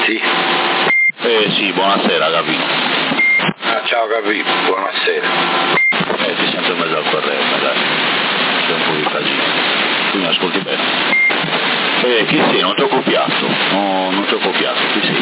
Pronti? Sì, buonasera Gabino. Ciao Gabino, buonasera. Ti sento in mezzo al corrente, dai. C'è un po' di casino. Tu mi ascolti bene? Chi sei? Non ti ho copiato. No, non ti ho copiato, chi sei?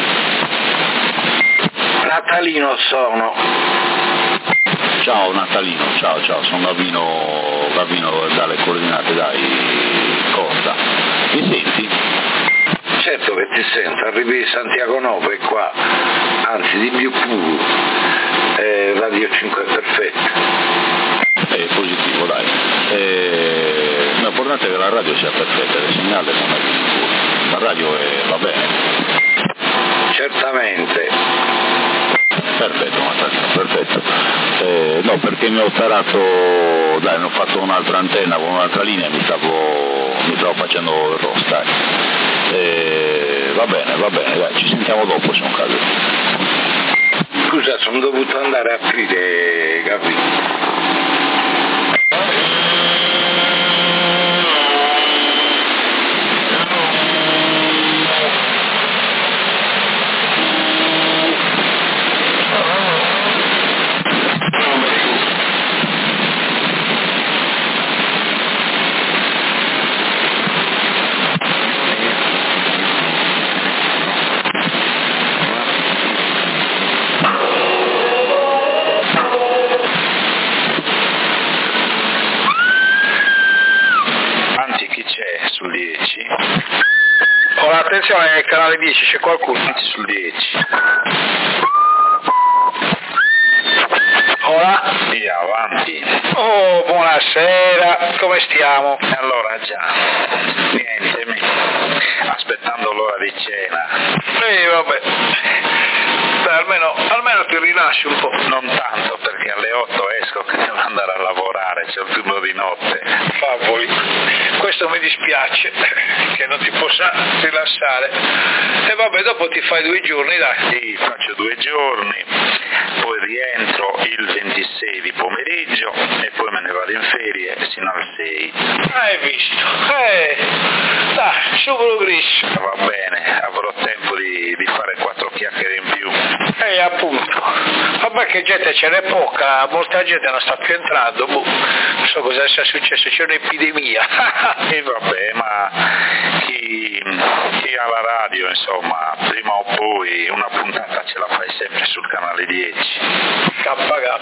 Natalino sono. Ciao Natalino, ciao, sono Gabino dalle coordinate, dai, Costa. Mi senti? Certo che ti sento, arrivi di Santiago Nove qua, anzi di più puro, Radio 5 è perfetta. È positivo, dai. L'importante è che la radio sia perfetta, il segnale non è sicuro. La radio va bene. Certamente. Perfetto Natalino, perfetto. No, perché mi ho operato, dai, mi ho fatto un'altra antenna con un'altra linea, mi stavo facendo il rost, dai. Va bene, dai, ci sentiamo dopo se è un caso. Scusa, sono dovuto andare a aprire, capito? Attenzione, nel canale 10 c'è qualcuno sul 10. Ora? Via, avanti. Oh, buonasera, come stiamo? Allora già, niente, aspettando l'ora di cena. Vabbè. Dai, almeno ti rilasci un po'. Non tanto, perché alle 8 esco che devo andare a lavorare, c'è il turno di notte. Favoli, questo mi dispiace, che non ti possa rilassare. E vabbè, dopo ti fai 2 giorni, dai. Sì, faccio 2 giorni, poi rientro il 26 di pomeriggio e poi me ne vado in ferie sino al 6. Hai visto? Dai, subito Gris. Va bene, avrò tempo di fare 4 chiacchiere in più. Appunto. Vabbè che gente ce n'è poca, molta gente non sta più entrando, non so cosa sia successo, c'è un'epidemia. E vabbè, ma chi ha la radio, insomma, prima o poi una puntata ce la fai sempre sul canale 10. K.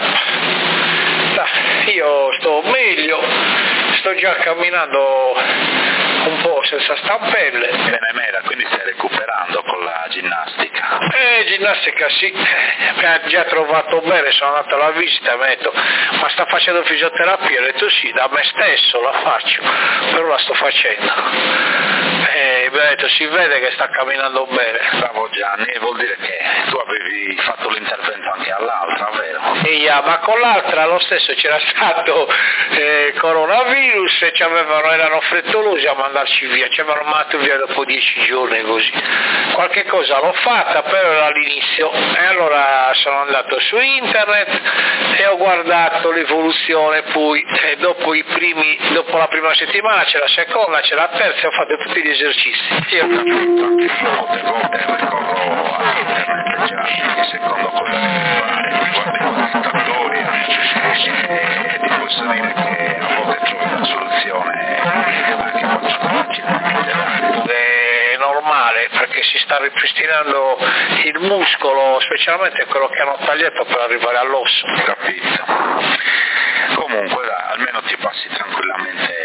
Dai, io sto meglio, sto già camminando un po' senza stampelle. Bene mera, quindi stai recuperando con la ginnastica? Ginnastica sì, mi ha già trovato bene, sono andato alla visita e mi ha detto ma sta facendo fisioterapia? Ho detto sì, da me stesso la faccio, però la sto facendo. Mi ha detto si vede che sta camminando bene. Bravo Gianni, vuol dire che tu avevi fatto l'intervento anche all'altra, vero? Ma con l'altra lo stesso c'era stato coronavirus e erano frettolosi a mandarci via, ci avevano mandato via dopo 10 giorni così. Qualche cosa l'ho fatta, però era all'inizio, e allora sono andato su internet e ho guardato l'evoluzione, poi dopo la prima settimana c'è la seconda, c'è la terza, ho fatto tutti gli esercizi. Io ho capito, anche io molte volte ricorro a internet già, secondo cosa devo fare, guardo i quantificatori e ti posso dire che a volte trovi una soluzione anche molto facile. È normale perché si sta ripristinando il muscolo, specialmente quello che hanno tagliato per arrivare all'osso. Capito. Comunque almeno ti passi tranquillamente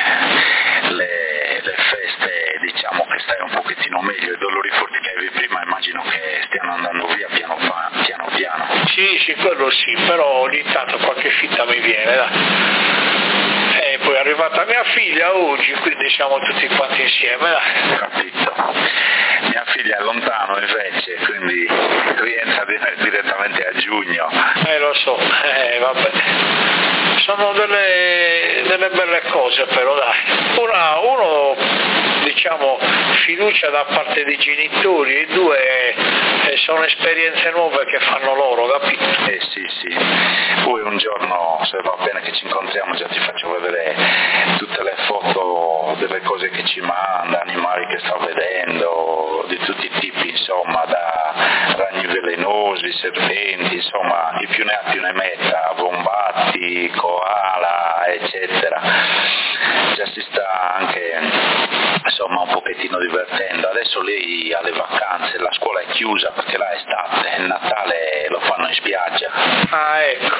le feste, diciamo che stai un pochettino meglio, i dolori forti che avevi prima immagino che stiano andando via piano piano. Sì, quello sì, però ogni tanto qualche fitta mi viene, dai. E poi è arrivata mia figlia oggi, quindi siamo tutti quanti insieme, dai. Capito. Mia figlia è lontano invece, quindi rientra direttamente a giugno. Lo so, vabbè. Sono delle belle cose però dai. Uno diciamo fiducia da parte dei genitori e 2 sono esperienze nuove che fanno loro, capito? Sì. Poi un giorno, se va bene che ci incontriamo, già ti faccio vedere tutte le foto delle cose che ci manda, animali che sto vedendo, di tutti i tipi, insomma. insomma, da ragni velenosi, serpenti, insomma, chi più ne ha più ne metta, vombatti, koala, eccetera. Già si sta anche, insomma, un pochettino divertendo. Adesso lei ha le vacanze, la scuola è chiusa perché là è estate, il Natale lo fanno in spiaggia. Ah, ecco.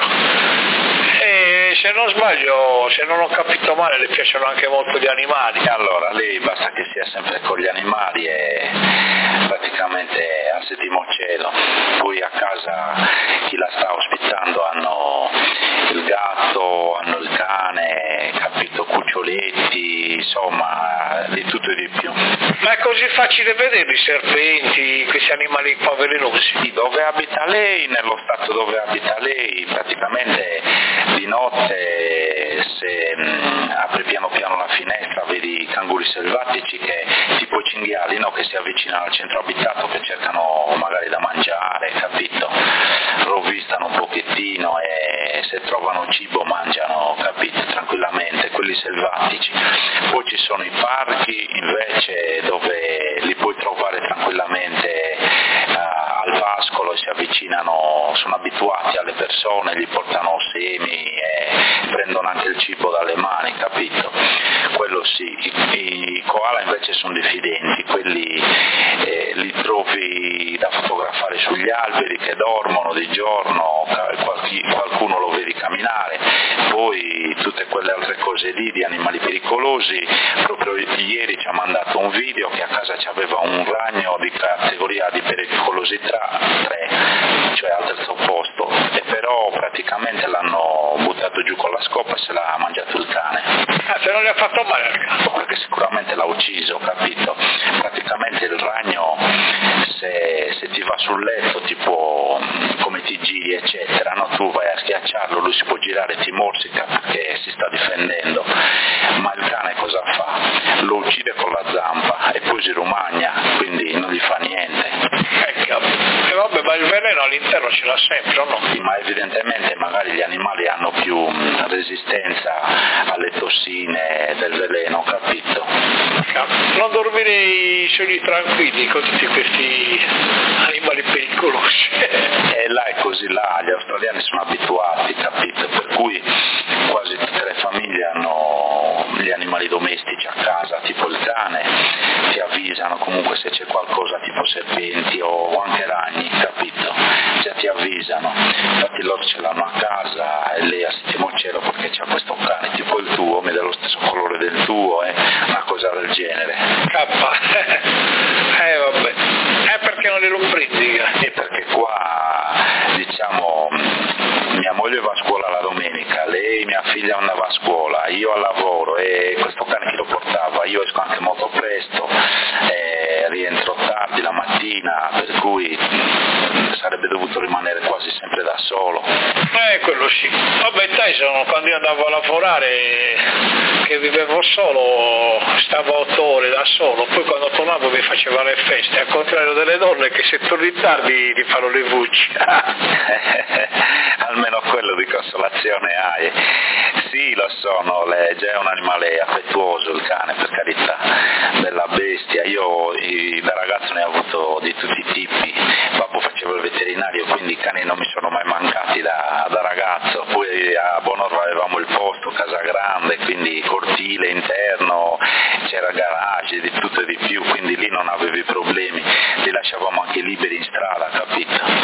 E se non sbaglio, se non ho capito male, le piacciono anche molto gli animali. E allora lei basta che sia sempre con gli animali e praticamente al settimo cielo. Poi a casa chi la sta ospitando hanno il gatto, hanno il cane, capito, cuccioletti, insomma, di tutto e di più. Ma è così facile vedere i serpenti, questi animali qua velenosi? Sì, dove abita lei, nello stato dove abita lei, praticamente di notte se apri piano piano la finestra vedi i canguri selvatici che tipo i cinghiali, no? Che si avvicinano al centro abitato, che cercano magari da mangiare, capito? Rovistano un pochettino e se trovano cibo mangiano, capito? Tranquillamente, quelli selvatici. Poi ci sono i parchi invece dove li puoi trovare tranquillamente al pascolo e si avvicinano, sono abituati alle persone, gli portano semi e prendono anche il cibo dalle mani, capito? Quello sì. I koala invece sono diffidenti, quelli li trovi da fotografare sugli alberi che dormono di giorno, qualcuno lo vedi camminare, poi tutte quelle altre cose lì di animali pericolosi. Proprio ieri ci ha mandato un video che a casa c'aveva un ragno di categoria di pericolosità 3, cioè al terzo posto, e però praticamente l'hanno buttato giù con la scopa e se l'ha mangiato il cane. Ah, se non gli ha fatto male al cane? Perché sicuramente l'ha ucciso, capito? Praticamente il ragno se ti va sul letto, tipo come ti giri eccetera, no? Tu vai a schiacciarlo, lui si può girare e ti morsica perché si sta difendendo, ma il cane cosa fa? Lo uccide con la zampa e poi si rumagna, quindi non gli fa niente. E vabbè, ma il veleno all'interno ce l'ha sempre, o no? Sì, ma evidentemente magari gli animali hanno più resistenza alle tossine del veleno, capito? Non dormirei sogni tranquilli con tutti questi animali pericolosi. E là è così, là gli australiani sono abituati, capito? Per cui quasi tutte le famiglie hanno gli animali domestici a casa, tipo il cane, ti avvisano comunque se c'è qualcosa tipo serpenti o anche ragni, capito? Già ti avvisano, infatti loro ce l'hanno a casa e lei a settimo cielo perché c'ha questo cane tipo il tuo, mi dà lo stesso colore del tuo, una cosa del genere. Vabbè, perché non glielo prendi? E perché qua, diciamo, mia moglie va a scuola la domenica, lei, mia figlia andava a scuola, io al lavoro e questo cane chi lo portava? Io esco anche molto presto, rientro tardi la mattina, per cui sarebbe dovuto rimanere quasi sempre da solo. Quello sì. Vabbè, Tyson, quando io andavo a lavorare, che vivevo solo, stavo 8 ore da solo, poi quando tornavo mi faceva le feste, al contrario delle donne che se torni tardi ti fanno le voci. Almeno quello di consolazione hai. Sì, lo sono, già è un animale affettuoso il cane, per carità, bella bestia. Io da ragazzo ne ho avuto di tutti i tipi, babbo faceva il veterinario, quindi i cani non mi sono mai mancati da ragazzo. Poi a Bonorva avevamo il posto, casa grande, quindi cortile interno, c'era garage, di tutto e di più, quindi lì non avevi problemi, li lasciavamo anche liberi in strada, capito?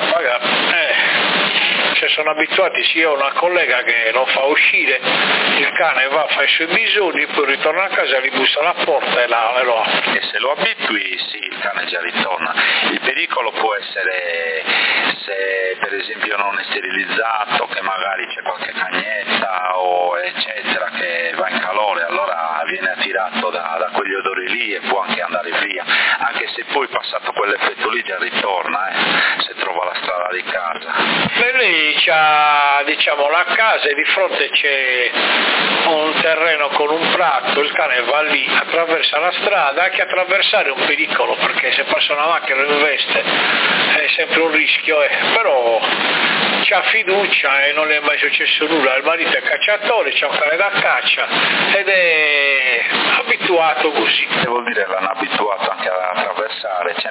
Cioè sono abituati, sì, ho una collega che lo fa uscire, il cane va, fa i suoi bisogni, poi ritorna a casa, gli bussa alla porta e lo apre. E se lo abitui, sì, il cane già ritorna. Il pericolo può essere se per esempio non è sterilizzato, che magari c'è qualche cagnetta o eccetera che va in calore, allora viene attirato da quegli odori lì e può anche andare via, anche se poi passato quell'effetto lì già ritorna, se trova la strada di casa. E lì c'ha, diciamo, la casa e di fronte c'è un terreno con un prato, il cane va lì, attraversa la strada, anche attraversare è un pericolo perché se passa una macchina lo investe è sempre un rischio, però c'ha fiducia e non le è mai successo nulla. Il marito è cacciatore, c'ha un cane da caccia ed è abituato così. Vuol dire l'hanno abituato anche ad attraversare, ce n'è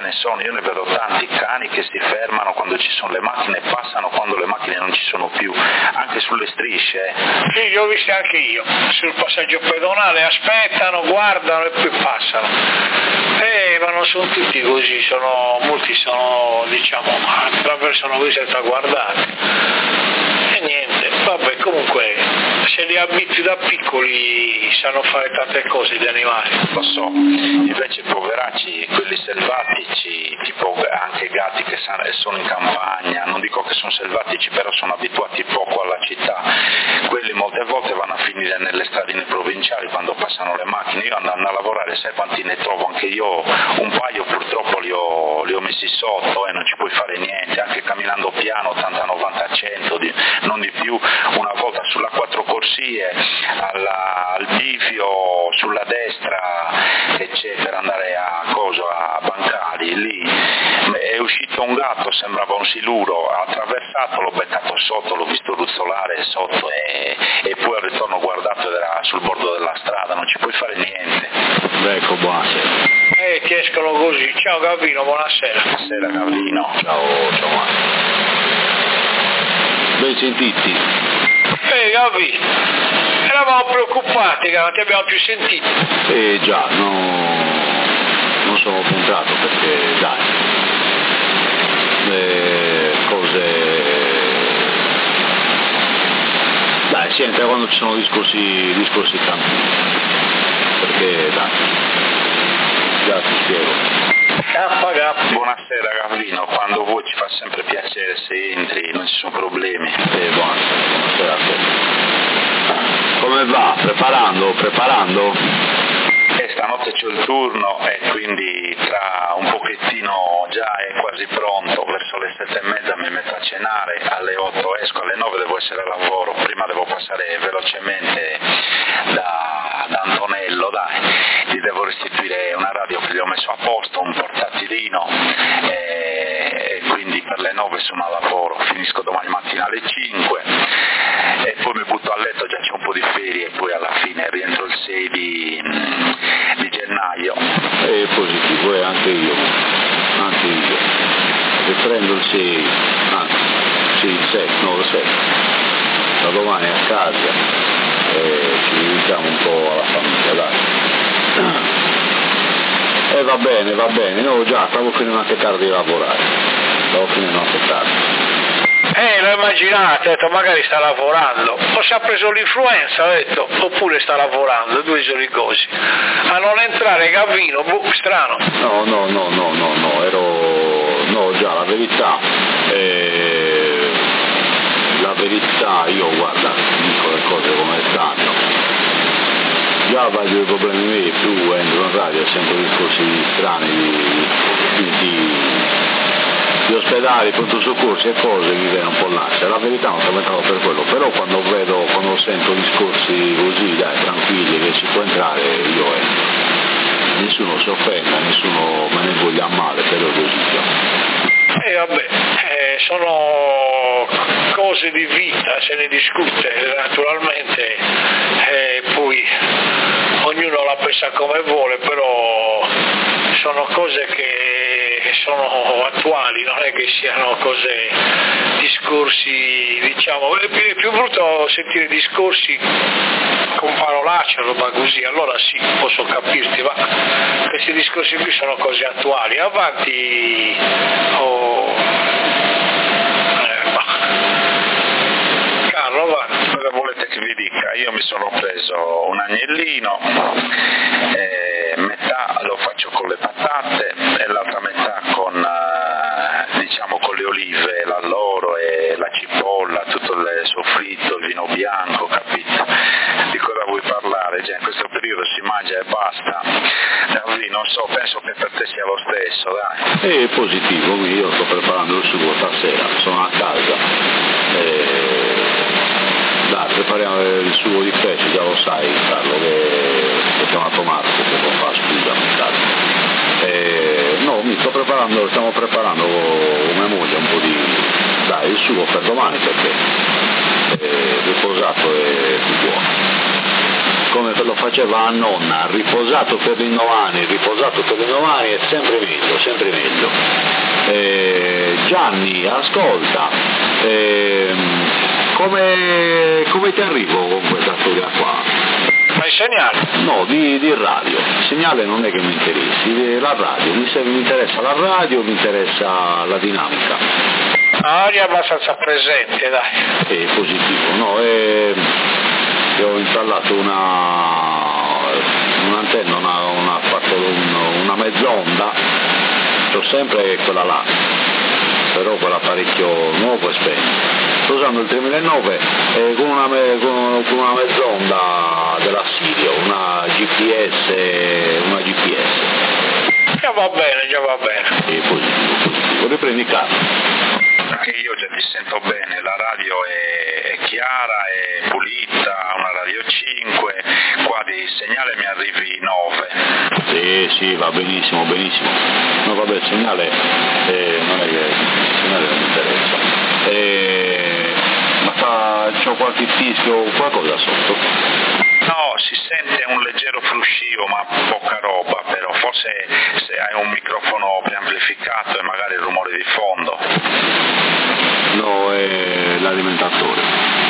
ne sono, io ne vedo tanti cani che si fermano quando ci sono le macchine, passano quando le macchine non ci sono più, anche sulle strisce. Sì, li ho visti anche io, sul passaggio pedonale, aspettano, guardano e poi passano. Ma non sono tutti così, molti sono, diciamo, attraversano così senza guardare. E niente, vabbè, comunque se li abitui da piccoli sanno fare tante cose gli animali. Lo so, invece poveracci, quelli selvatici, tipo anche gatti che sono in campagna, non dico che sono selvatici, però sono abituati poco alla città, quelli molte volte vanno a finire nelle stradine provinciali quando passano le macchine. Io andando a lavorare, sai quanti ne trovo, anche io un paio purtroppo li ho messi sotto e non ci puoi fare niente, anche camminando piano 80-90-100, non di più. Una volta sulla 4 corsie al bivio sulla destra che c'è per andare a Bancali, lì è uscito un gatto, sembrava un siluro, ha attraversato, l'ho beccato sotto, l'ho visto ruzzolare sotto e poi al ritorno ho guardato, era sul bordo della strada, non ci puoi fare niente. Ecco, buonasera. Ti escono così. Ciao Gavino, buonasera. Buonasera Gavino. Ciao. Ben sentiti. Gavi, eravamo preoccupati che non ti abbiamo più sentito. Già, non sono puntato perché, dai, le cose... Dai, si entra quando ci sono discorsi tranquilli, perché, dai, già ti spiego. Buonasera Gavino, quando vuoi ci fa sempre piacere se entri, non ci sono problemi. Buonasera a te. Come va? Preparando? Stanotte c'ho il turno e quindi tra un pochettino già è quasi pronto, verso le 7:30 mi metto a cenare, alle 8 esco, alle 9 devo essere al lavoro, prima devo passare velocemente da Antonello, dai, gli devo restituire una radio che gli ho messo a posto, un portatilino e quindi per le 9 sono al lavoro, finisco domani mattina alle 5 e poi mi butto a letto, già c'è un po' di ferie e poi alla fine rientro il 6 di gennaio. È positivo, anche io. Riprendo il 6, il 7, da domani a casa e ci dedichiamo un po' alla famiglia, dai. E va bene, no già, stavo finendo anche tardi di lavorare, L'ho immaginato, ho detto magari sta lavorando, o si ha preso l'influenza, ho detto, oppure sta lavorando, due giorni così. A non entrare Gavino, strano. No, già, la verità, io guarda, dico le cose come stanno. Già vaglio i problemi miei, più entro in radio, sempre discorsi strani di ospedali, pronto soccorsi e cose, mi viene un po' l'ansia. La verità non sto mettendo per quello, però quando sento discorsi così, dai, tranquilli, che si può entrare, io entro. Nessuno si offenda, nessuno me ne voglia male, però così già. Sono cose di vita, se ne discute naturalmente, poi ognuno la pensa come vuole, però sono cose che sono attuali, non è che siano discorsi, diciamo, è più brutto sentire discorsi con parolacce, roba così, allora sì, posso capirti, ma questi discorsi qui sono cose attuali, avanti, Carlo, avanti. Cosa volete che vi dica? Io mi sono preso un agnellino, metà lo faccio con le patate e l'altra metà con le olive, l'alloro e la cipolla, tutto il soffritto, il vino bianco, capito? Di cosa vuoi parlare? Già in questo periodo si mangia e basta. Non so, penso che per te sia lo stesso, dai. È positivo, io sto preparando il sugo stasera, sono a casa. Dai, prepariamo il sugo di pesce, già lo sai Carlo, che ho chiamato Marco che fa, scusami Carlo. No, stiamo preparando con mia moglie un po' il sugo per domani perché riposato e più buono. come lo faceva a nonna, riposato per l'indomani è sempre meglio. Gianni, ascolta, come ti arrivo con questa storia qua? Ma il segnale? No, di radio. Il segnale non è che mi interessi, la radio. Mi interessa la radio, mi interessa la dinamica. Aria abbastanza presente, dai. È positivo, no? Io ho installato un'antenna, ho fatto una mezz'onda, c'ho sempre quella là, però quell'apparecchio nuovo è spento. Sto usando il 3009 con una mezz'onda della Sirio, una GPS. Già va bene. È positivo. Riprendi caso. Anche io già ti sento bene, la radio è chiara, è pulita, una radio 5, qua di segnale mi arrivi 9. Sì, va benissimo. No, vabbè, il segnale non è che il segnale non mi interessa. Ma c'ho qualche fischio o qualcosa sotto? No, si sente un leggero fruscio, ma poca roba, però forse se hai un microfono preamplificato e magari il rumore di fondo. No, è l'alimentatore,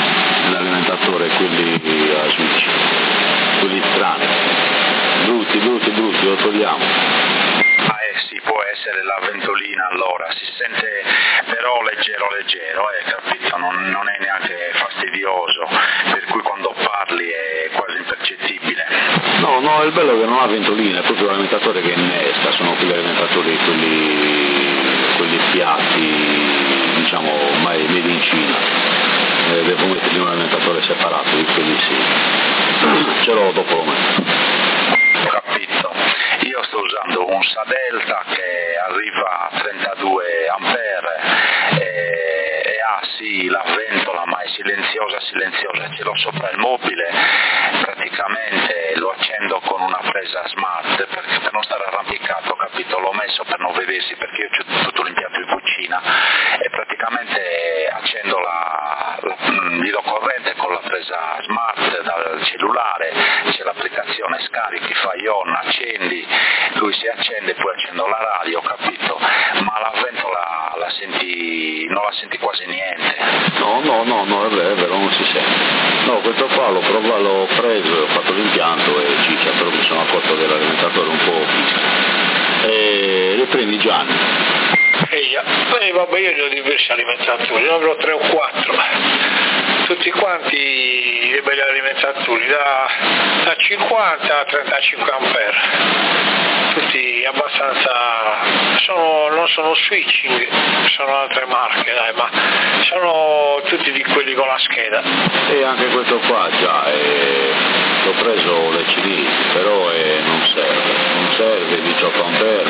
quelli a switch, quelli strani, brutti, lo togliamo. Sì, può essere la ventolina allora, si sente però leggero, capito? Non è neanche fastidioso, per cui quando parli è quasi impercettibile. No, il bello è che non ha ventolina, è proprio l'alimentatore che innesca, sono quegli alimentatori, quelli piatti, diciamo, ormai made in Cina. Devo mettergli un alimentatore separato, di quelli sì. Ce l'ho, dopo lo metto. Ho capito. Io sto usando un Sadelta che arriva a 32 ampere e ha sì la ventola, ma è silenziosa, ce l'ho sopra il mobile, praticamente lo accendo con una presa smart per non stare arrampicato, capito? L'ho messo per non vedersi perché io ho tutto l'impianto in cucina e praticamente accendo gli do corrente con la presa smart dal cellulare, c'è l'applicazione scarichi, fai on, accendi, lui si accende, poi accendo la radio, capito? Ma la ventola non la senti quasi niente. No, è vero, non si sente. No, questo qua l'ho preso, ho fatto l'impianto e ciccia, però mi sono accorto che l'alimentatore è un po' fischio. E riprendi Gianni. Vabbè, io ne ho diversi alimentatori, ne avrò 3 o 4, tutti quanti dei belli alimentatori, da 50 a 35 ampere, tutti abbastanza, non sono switching, sono altre marche, dai, ma sono tutti di quelli con la scheda. E anche questo qua già, l'ho preso le cinesi, però non serve 18 ampere,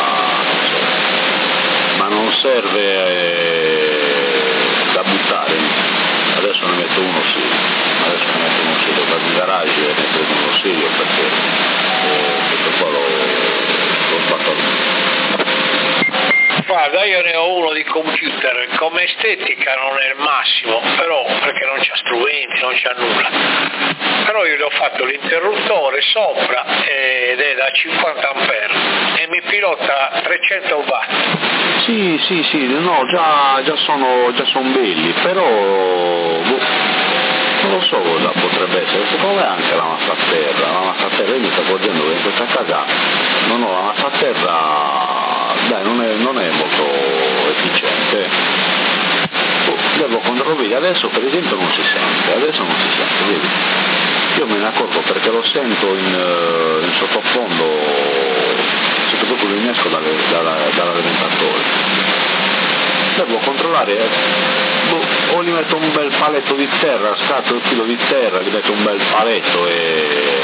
ma non serve da buttare. Adesso ne metto uno serio, vado in garage e ne prendo uno serio perché questo qua l'ho fatto al mio. Guarda, io ne ho uno di computer, come estetica non è il massimo, però perché non c'ha strumenti, non c'ha nulla. Però io le ho fatto l'interruttore sopra ed è da 50 ampere e mi pilota 300 watt. Sì, no, già sono belli, però non lo so cosa potrebbe essere, secondo me anche la massa a terra, io mi sto accorgendo che in questa casa non ho la massa a terra, dai, non è molto efficiente. Devo controllare, adesso per esempio non si sente, vedi? Io me ne accorgo perché lo sento in sottofondo, sento proprio l'innesco dall'alimentatore. Devo controllare, o gli metto un bel paletto di terra, scatto il filo di terra, gli metto un bel paletto e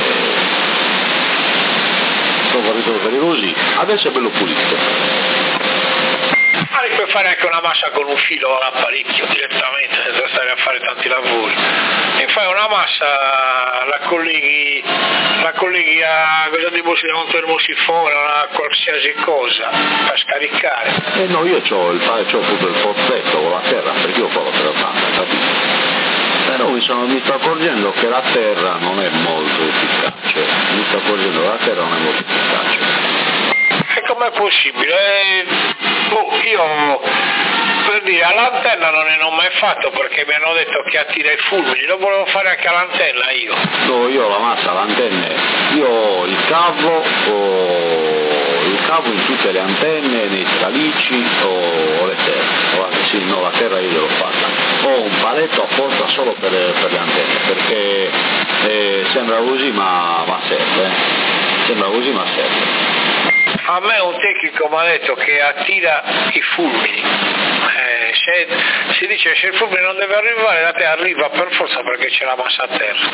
provo a risolvere così. Adesso è bello pulito. Puoi fare anche una massa con un filo all'apparecchio direttamente senza stare a fare tanti lavori e fai una massa, la colleghi a un termosifone, a qualsiasi cosa per scaricare. No, io c'ho proprio il pozzetto con la terra perché io ho la 380, capito? Però mi sto accorgendo che la terra non è molto efficace, E com'è possibile? Io per dire all'antenna non ne ho mai fatto perché mi hanno detto che attira i fulmini, lo volevo fare anche all'antenna io. No, io ho la massa, l'antenna, io ho il cavo in tutte le antenne, nei tralicci o le terre. Sì, no, la terra io l'ho fatta. Ho un paletto apposta solo per le antenne, perché sembra così ma serve. A me un tecnico mi ha detto che attira i fulmini. Si dice che se il fulmine non deve arrivare da te arriva per forza perché c'è la massa a terra.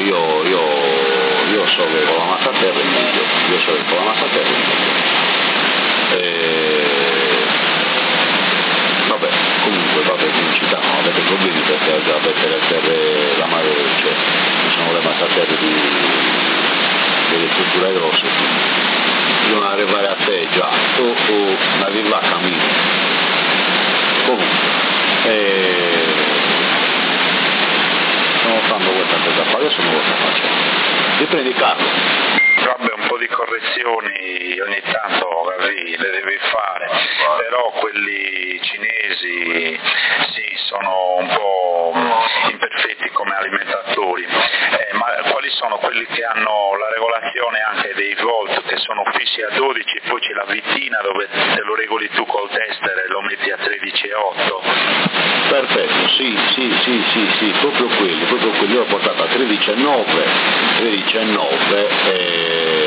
Io so che con la massa a terra è meglio. Vabbè, pubblicità, non avete problemi perché già avete le terre, la mare, cioè, ci sono le masse a terra delle strutture grosse, bisogna arrivare a te già, o arrivare a cammino. Comunque, stiamo facendo questa cosa qua, adesso non lo sto facendo. Riprendi Carlo. Vabbè, un po' di correzioni ogni tanto le devi fare, però quelli cinesi sì, sono un po' imperfetti come alimentatori, ma quali sono quelli che hanno la regolazione anche dei volt che sono fissi a 12, poi c'è la vittina dove te lo regoli tu col tester e lo metti a 13,8? Perfetto, sì, proprio quelli, io l'ho portato a 13,9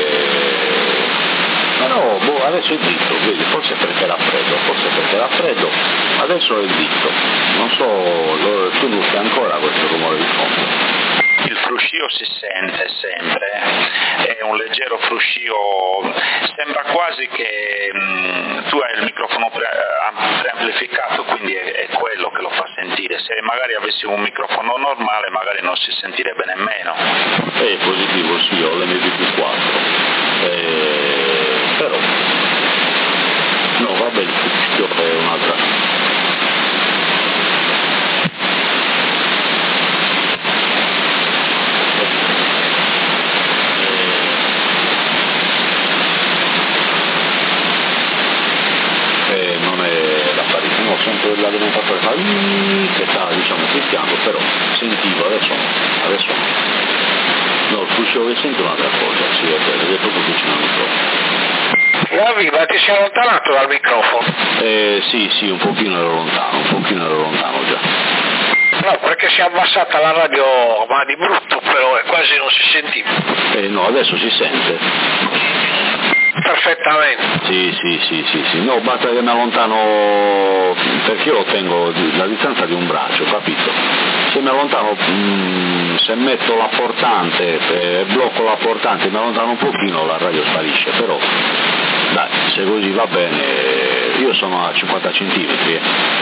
però adesso è dritto, vedi, forse perché era freddo, adesso è dritto, non so, tu non stai ancora questo rumore di fondo. Il fruscio si sente sempre, è un leggero fruscio, sembra quasi che tu hai il microfono preamplificato, quindi è quello che lo fa sentire. Se magari avessi un microfono normale magari non si sentirebbe nemmeno. È positivo, sì, ho l'MV4, però no, vabbè, il fruscio è un'altra. Non è la parità, no, sempre l'alimentatore fa che sta, diciamo, fischiando, però sentivo, adesso no, il fruscio che sento è un'altra cosa, sì, è proprio vicino al microfono. La viva, ti sei allontanato dal microfono? Sì, un pochino ero lontano già. No, perché si è abbassata la radio, ma di brutto però, e quasi non si sentiva. No, adesso si sente. Perfettamente. Sì, no, basta che mi allontano, perché io lo tengo la distanza di un braccio, capito? Se mi allontano, se metto la portante, blocco la portante, mi allontano un pochino, la radio sparisce, però dai, se così va bene, io sono a 50 centimetri.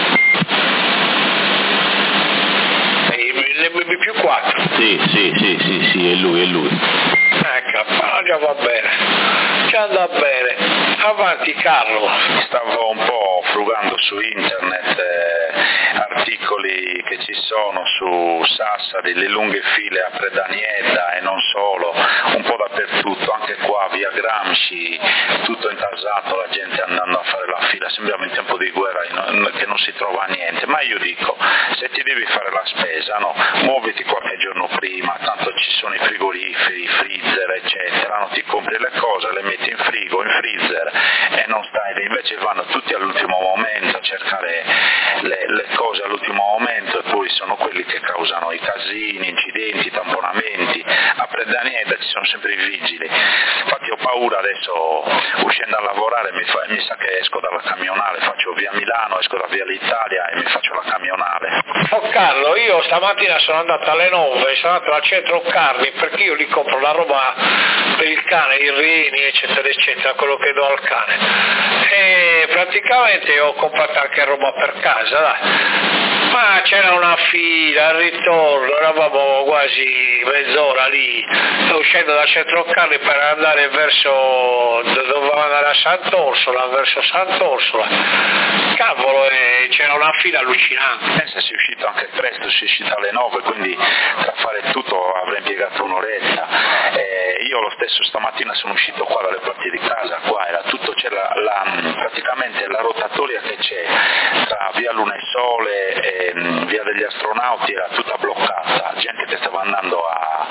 L'MB più 4? Sì, è lui. Ecco, già va bene, già andrà bene. Avanti Carlo. Stavo un po' frugando su internet articoli che ci sono su Sassari, le lunghe file a Predanieda e non solo, un po' dappertutto, anche qua via Gramsci, tutto intasato, la gente andando a fare la fila, sembriamo in tempo di guerra che non si trova niente, ma io dico, se ti devi fare la spesa, no, muoviti qualche giorno prima, tanto ci sono i frigoriferi, i freezer, eccetera, no, ti compri le cose, le metti in frigo, in freezer e non stai lì, invece vanno tutti all'ultimo momento a cercare le cose all'ultimo momento e poi sono quelli che causano i casini, incidenti, tamponamenti. A Predanieda ci sono sempre i vigili, infatti ho paura adesso uscendo a lavorare mi sa che esco dalla camionale, faccio via Milano, esco da via l'Italia e mi faccio la camionale. Oh Carlo, io stamattina sono andato alle 9, sono andato al centro carni perché io lì compro la roba per il cane, i reni eccetera, quello che do al cane, e praticamente ho comprato anche roba per casa, dai. Ma c'era una fila al ritorno, eravamo quasi mezz'ora lì, uscendo dal centro carni per andare verso dove andare da Sant'Orsola verso Sant'Orsola, cavolo, c'era una fila allucinante. Pensa, si è uscito anche presto, si è uscito alle 9, quindi tra fare tutto avrei impiegato un'oretta. Io lo stesso stamattina sono uscito qua dalle parti di casa, qua era tutto, c'è praticamente la rotatoria che c'è tra via Luna e Sole e via degli Astronauti era tutta bloccata, gente che stava andando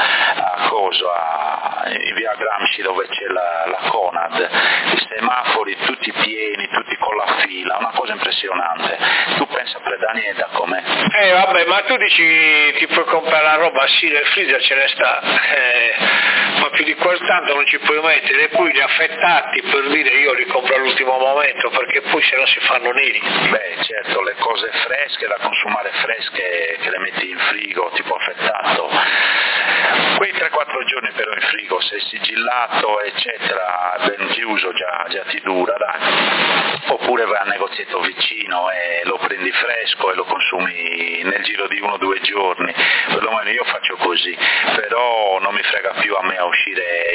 in via Gramsci dove c'è la Conad, i semafori tutti pieni, tutti con la fila, una cosa impressionante. Tu pensa a Predanieda com'è? Vabbè, ma tu dici ti puoi comprare la roba, sì, nel freezer ce ne sta, ma più di quel tanto non ci puoi mettere, e poi gli affettati, per dire, io li compro all'ultimo momento perché poi se no si fanno neri. Beh, certo, le cose fresche da consumare fresche che le metti in frigo, tipo affettato, quei 3-4 giorni però in frigo, se è sigillato eccetera, ben chiuso già ti dura, dai. Oppure vai al negozietto vicino e lo prendi fresco e lo consumi nel giro di 1-2 giorni, perlomeno io faccio così, però non mi frega più a me a uscire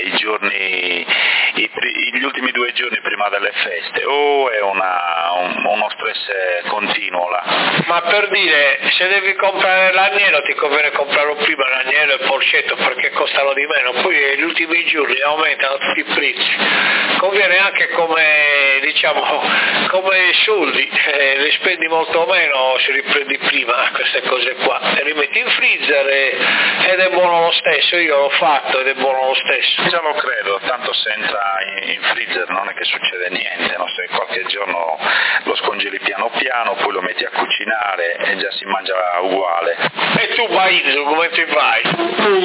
gli ultimi 2 giorni prima delle feste, è uno stress continuo là. Ma per dire, se devi comprare l'agnello ti conviene comprarlo prima l'agnello e il porcetto perché costano di meno, poi gli ultimi giorni aumentano tutti i prezzi, conviene anche come i soldi, li spendi molto meno se li prendi prima queste cose qua, e li metti in freezer ed è buono lo stesso, io l'ho fatto ed è buono lo stesso. Già lo credo, tanto se entra in freezer non è che succede niente, no? Se qualche giorno lo scongeli piano piano, poi lo metti a cucinare e già si mangia uguale. E tu vai, come ti vai?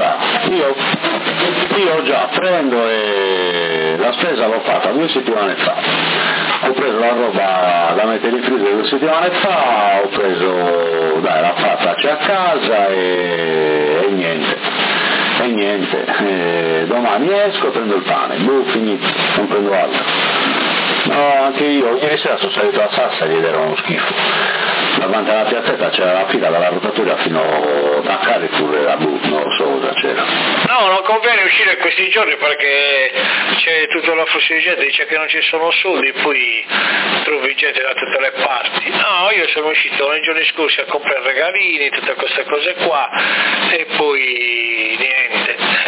Io già prendo e la spesa l'ho fatta 2 settimane fa. Ho preso la roba da mettere in freezer 2 settimane fa, ho preso la pasta c'è a casa e niente. Domani esco, prendo il pane, finito, non prendo altro. No, anche io, ieri sera sono salito a Sassari ed era uno schifo. Davanti alla piazzetta c'era la fila dalla rotatoria fino da Carrefour, non lo so cosa c'era. No, non conviene uscire questi giorni perché c'è tutta la frusta di gente, dice che non ci sono soldi, poi trovi gente da tutte le parti. No, io sono uscito nei giorni scorsi a comprare regalini, tutte queste cose qua, e poi niente.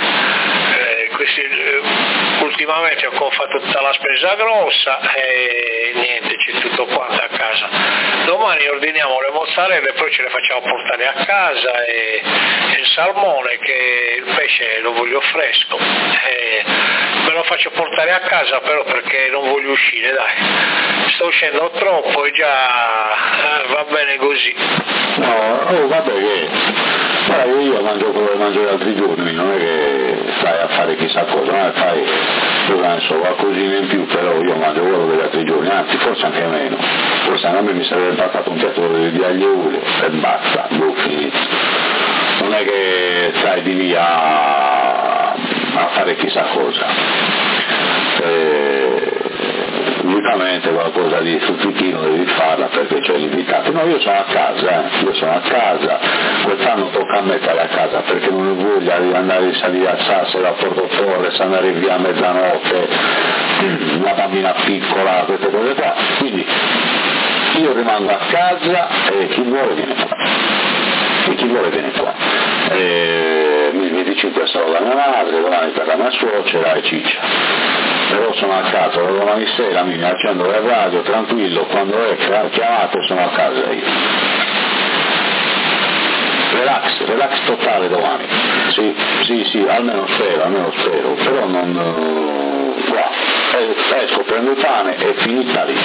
Ultimamente ho fatto tutta la spesa grossa e niente, c'è tutto quanto a casa. Domani ordiniamo le mozzarelle e poi ce le facciamo portare a casa, e il salmone, che il pesce lo voglio fresco, me lo faccio portare a casa però perché non voglio uscire, dai, sto uscendo troppo e già va bene così. No, vabbè che io mangio quello che mangio gli altri giorni, non è che stai a fare chissà cosa, non è che fai qualcosina in più, però io mangio quello degli altri giorni, anzi forse anche meno, forse a me mi sarebbe passato un piatto di aglio olio e basta, finito. Non è che stai di lì a fare chissà cosa. Logicamente qualcosa di stupidino devi farla perché c'è l'invitato. No, io sono a casa, quest'anno tocca a me stare a casa perché non ho voglia di andare a salire a Sassari, a Porto Torres, andare via a mezzanotte, una bambina piccola, queste cose qua, quindi io rimango a casa e chi vuole viene qua. Il 25 sarò da mia madre, domani per la mia suocera e ciccia. Però sono a casa, domani sera mi accendo la radio tranquillo, quando è chiamato sono a casa io. Relax totale domani. Sì, almeno spero, però non esco, prendo il pane e finita lì.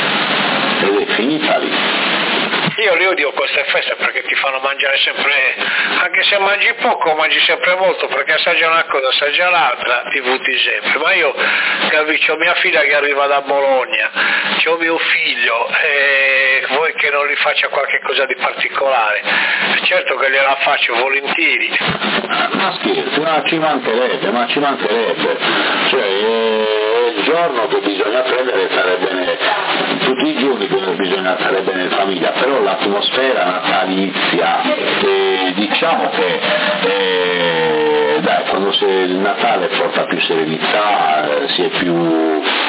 Io li odio queste feste perché ti fanno mangiare sempre, anche se mangi poco mangi sempre molto, perché assaggia una cosa, assaggia l'altra, ti butti sempre. Ma io capisco, ho mia figlia che arriva da Bologna, c'ho mio figlio, e vuoi che non gli faccia qualche cosa di particolare? Certo che gliela faccio volentieri. Ma scherzi, ci mancherebbe, cioè il giorno che bisogna prendere sarebbe tutti i giorni che bisogna stare bene in famiglia, però l'atmosfera natalizia, diciamo che quando il Natale porta più serenità, si è più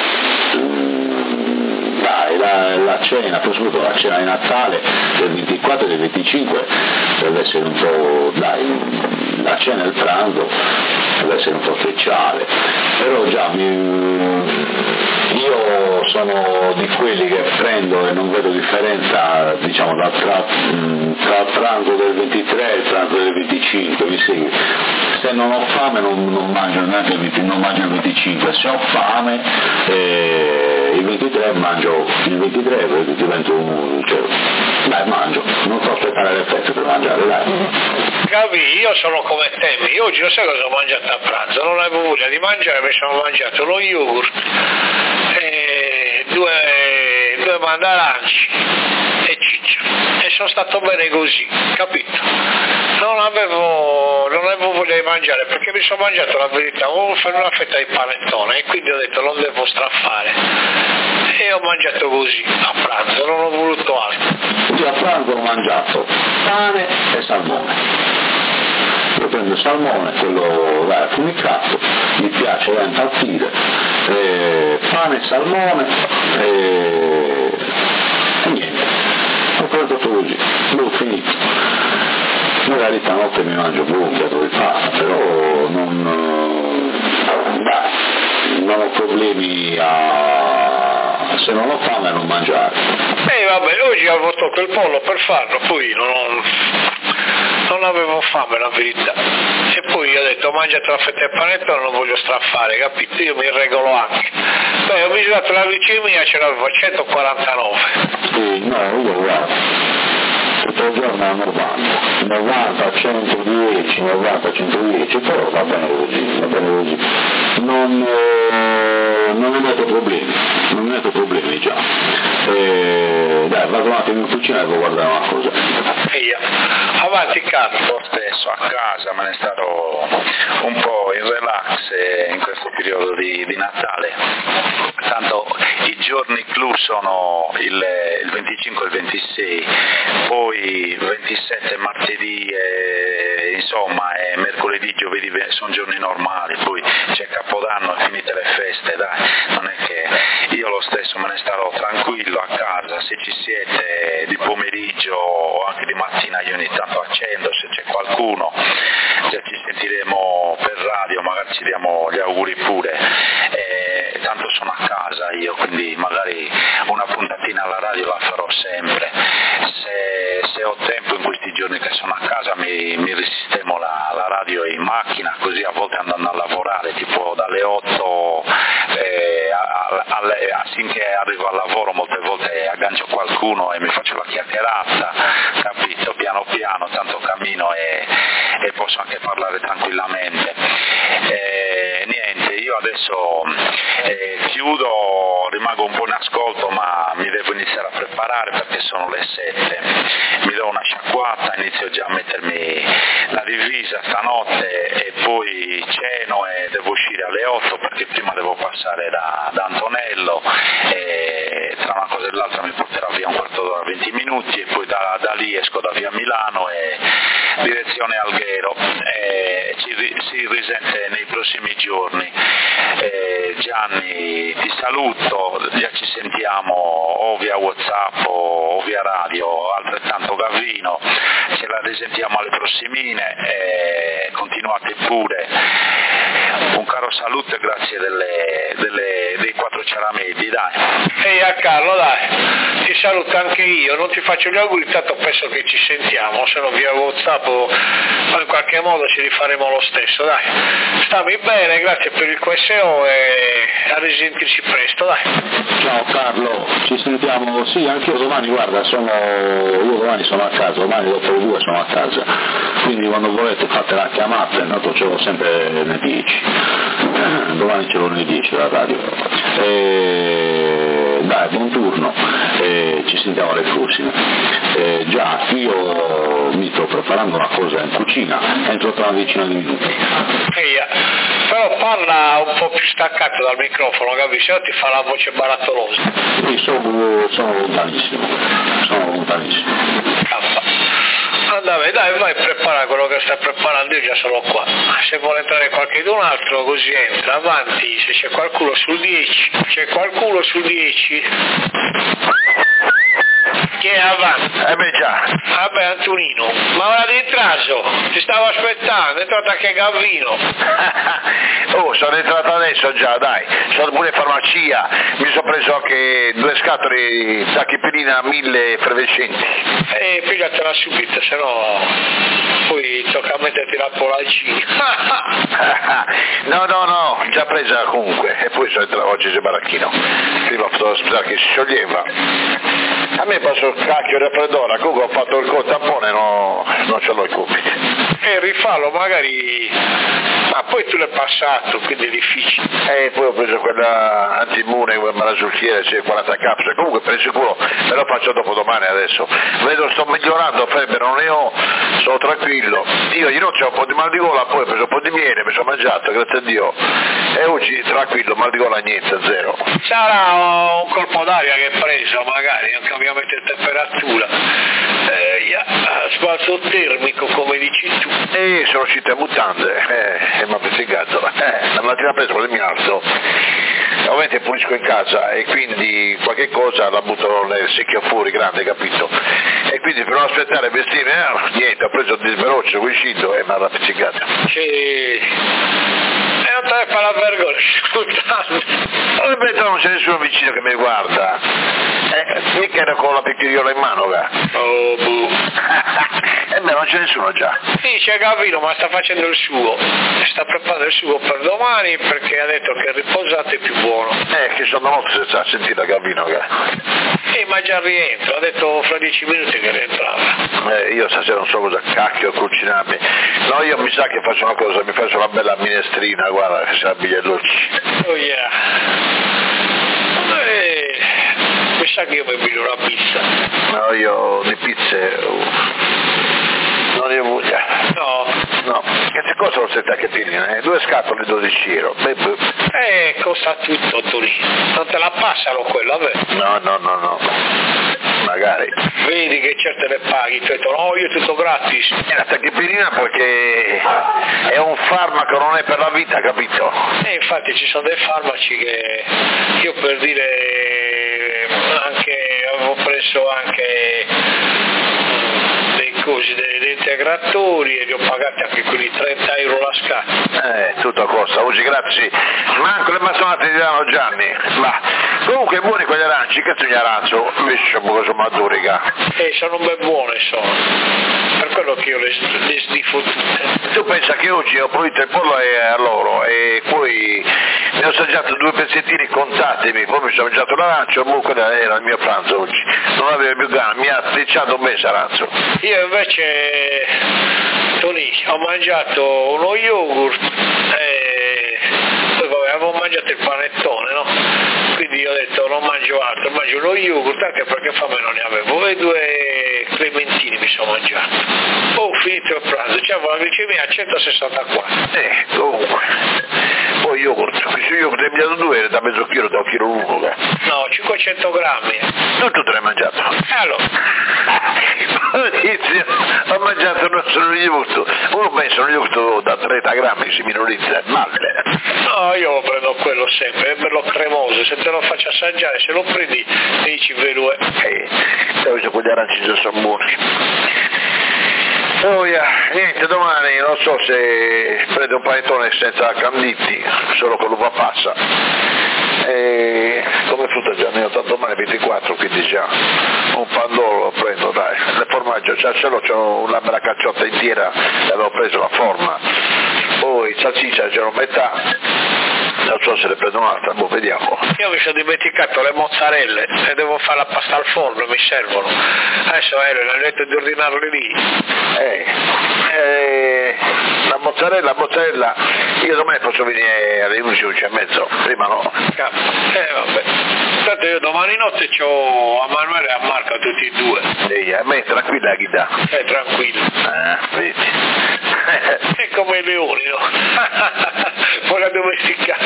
la cena, poi soprattutto la cena di Natale del 24 e del 25 deve essere un po', dai, la cena e il pranzo deve essere un po' speciale, però già io sono di quelli che prendo e non vedo differenza, diciamo, tra il pranzo del 23 e il pranzo del 25, mi segui? Se non ho fame non mangio neanche non mangio il 25, se ho fame il 23 mangio, il 23 divento dai, mangio, non so aspettare l'effetto per mangiare, dai. Capi, io sono come te, io oggi non sai cosa ho mangiato a pranzo, non avevo voglia di mangiare, mi sono mangiato lo yogurt e due mandaranci e ciccia e sono stato bene così, capito? Non avevo voglia di mangiare perché mi sono mangiato, la verità, una fetta di panettone e quindi ho detto non devo straffare e ho mangiato così a pranzo, non ho voluto altro. Io a pranzo ho mangiato pane e salmone. Io prendo il salmone, quello affumicato, mi piace da impazzire, pane e salmone e niente, ho pranzato così, l'ho finito. Magari stanotte mi mangio un piatto di pasta, però non ho problemi se non ho fame a non mangiare. Vabbè, oggi avevo tolto il pollo per farlo, poi non avevo fame, la verità. E poi ho detto, ho mangiato la fetta di panettone, non voglio straffare, capito? Io mi regolo anche. Beh, ho misurato la glicemia, ce l'avevo a 149. No, io guardo. Tutto il giorno a 90, 110, 90, 110, però va bene così. Non mi metto problemi già. Dai, vado un attimo in cucina e devo guardare una cosa. Avanti Carlo. Lo stesso a casa me ne starò un po' in relax in questo periodo di Natale. Tanto i giorni clou sono il 25 e il 26, poi 27 martedì insomma e mercoledì, giovedì sono giorni normali, poi c'è Capodanno e finite le feste, dai, non è che io lo stesso me ne starò tranquillo a casa, se ci siete di pomeriggio o anche di mattina io ogni tanto accendo, se c'è qualcuno, se ci sentiremo per radio magari ci diamo gli auguri pure, tanto sono a casa io, quindi magari una puntatina alla radio la farò sempre, se ho tempo in questi giorni che sono a casa mi risistemo la radio in macchina, così a volte andando a lavorare tipo dalle 8 finché arrivo al lavoro molte volte aggancio qualcuno e mi faccio la chiacchierata, capito, piano piano, tanto cammino e posso anche parlare tranquillamente. Niente, io adesso chiudo, rimango un po' in ascolto ma mi devo iniziare a preparare perché sono le 7, mi do una sciacquata, inizio già a mettermi la divisa stanotte e poi ceno e devo uscire alle 8 perché prima devo passare da Antonello e tra una cosa e l'altra mi porterà via un quarto d'ora, 20 minuti e poi da lì esco da via Milano e direzione Alghero, si risente nei prossimi giorni. Gianni, ti saluto, già ci sentiamo o via WhatsApp o via radio, altrettanto Gavino, ce la risentiamo alle prossimine, continuate pure. Un caro saluto e grazie dei 4 ciarameddi, dai. Ehi a Carlo, dai, ti saluto anche io, non ti faccio gli auguri, tanto penso che ci sentiamo, se no via WhatsApp o in qualche modo ci rifaremo lo stesso, dai. Stammi bene, grazie per il QSO e a risentirci presto, dai. Ciao Carlo, ci sentiamo, sì, anche io domani, guarda, io domani sono a casa, domani dopo le 2 sono a casa, quindi quando volete fate la chiamata, intanto ce l'ho sempre alle 10, domani ce l'ho alle 10 la radio. Dai, buon turno, ci sentiamo alle prossime. Già, io mi sto preparando una cosa in cucina, entro tra una decina di minuti. Però parla un po' più staccato dal microfono, capisci? Se no ti fa la voce barattolosa. Sì, sono lontanissimo. Dai, vai, prepara quello che stai preparando, io già sono qua. Se vuole entrare qualcun altro così entra, avanti, se c'è qualcuno sul 10. Chi è avanti? Beh già. Vabbè Antonino, ma ora di traso, ti stavo aspettando, è entrato anche Gavino. Oh, sono entrato adesso già, dai, sono pure in farmacia, mi sono preso anche 2 scatole di tachipirina 1000 effervescenti. Pigliatela subito, se no poi tocca metterti la polacina. No, già presa comunque, e poi sono entrato oggi in baracchino, prima ho fatto l'ospedale che si scioglieva. A me passo il cacchio raffreddore, comunque ho fatto il tampone, non ce l'ho i compiti. Rifallo magari, ma poi tu l'hai passato, quindi è difficile. Poi ho preso quella antiimmune, quella malasulchiera, c'è 40 capsule, comunque per sicuro me lo faccio dopo domani adesso. Vedo sto migliorando, febbre non ne ho, sono tranquillo. Ieri notte ho un po' di mal di gola, poi ho preso un po' di miele, mi sono mangiato, grazie a Dio. E oggi tranquillo, mal di gola niente, zero. Sarà un colpo d'aria che hai preso, magari, un cambiamento di temperatura. Sbalzo termico, come dici tu. Sono uscito in mutande, mi ha pizzicato. La mattina presto quando mi alzo, ovviamente pulisco in casa e quindi qualche cosa la butto nel secchio fuori grande, capito? E quindi per non aspettare vestirmi, niente, ho preso il veloce, uscito e mi ha pizzicato. Non te ne fa la vergogna, scusate. Non c'è nessuno vicino che mi guarda. Mica ero con la picchiriola in mano, Oh, boh. Non c'è nessuno già. Sì, c'è Gavino, ma sta facendo il suo. Sta preparando il suo per domani perché ha detto che riposato è più buono. Che sono molto senza sentire Gavino, ma già rientro, ha detto fra 10 minuti che rientrava. Io stasera non so cosa cacchio cucinarmi. No, io mi sa che faccio una cosa, mi faccio una bella minestrina, guarda, che sa bigliettocci. Oh yeah. Mi sa che io mi piglio una pizza. No, io di pizze non ne ho voglia. No. Che cosa lo stai che tieni? 2 scatole 12 euro. Costa tutto, Tony. Non te la passano quella, vero? No. Magari. Vedi che certe le paghi, tu hai detto no, io tutto gratis. La tachipirina perché è un farmaco, non è per la vita, capito? Infatti ci sono dei farmaci che io per dire avevo preso anche dei cosi, degli integratori e li ho pagati anche quelli 30 euro la scatola. Tutto costa, oggi grazie. Manco le mazzonate di danno Gianni. Ma comunque buoni quegli aranci, che sono gli arancio? Invece sono madurica. Sono ben buone, sono. Per quello che io le sdifo tutte. Tu pensa che oggi ho pulito il pollo a loro e poi mi ho assaggiato 2 pezzettini contatemi, poi mi sono mangiato l'arancio, comunque era il mio pranzo oggi. Non avevo più gana, mi ha stecciato un mese arancio. Io invece, Tony, ho mangiato uno yogurt e poi avevo mangiato il panettone, no? Quindi io ho detto non mangio altro, mangio uno yogurt anche perché fame non ne avevo e 2 clementini mi sono mangiato. Ho finito il pranzo, c'avevo la glicemia a 164. Comunque. Poi yogurt, questo yogurt è pigliato 2 era da mezzo chilo, da 1 chilo l'uno. No, 500 grammi. Tutto te l'hai mangiato? Allora. Ho mangiato uno solo yogurt, uno pensa un yogurt da 30 grammi si minorizza, male. No, io prendo quello sempre, è bello cremoso, se te lo faccio assaggiare, se lo prendi dici vero è. Quegli aranci già sono buoni. Niente, domani non so se prendo un panettone senza canditi, solo con l'uva passa. Come frutta già ne ho tanto domani 24, quindi già un pandoro lo prendo, dai. Il formaggio, ce l'ho, c'ho una bella cacciotta intera, avevo preso la forma. Poi salsiccia c'ero metà, non so se le prendo un'altra, vediamo. Io mi sono dimenticato le mozzarelle e devo fare la pasta al forno, mi servono. Adesso ho detto di ordinarle lì. La mozzarella, io domani posso venire alle 11:30, prima no. Vabbè. Tanto io domani notte c'ho a Manuele e a Marco tutti e 2. A me tranquilla Ghida. Tranquillo. Vedi. È come i leoni, no? Poi la domesticata.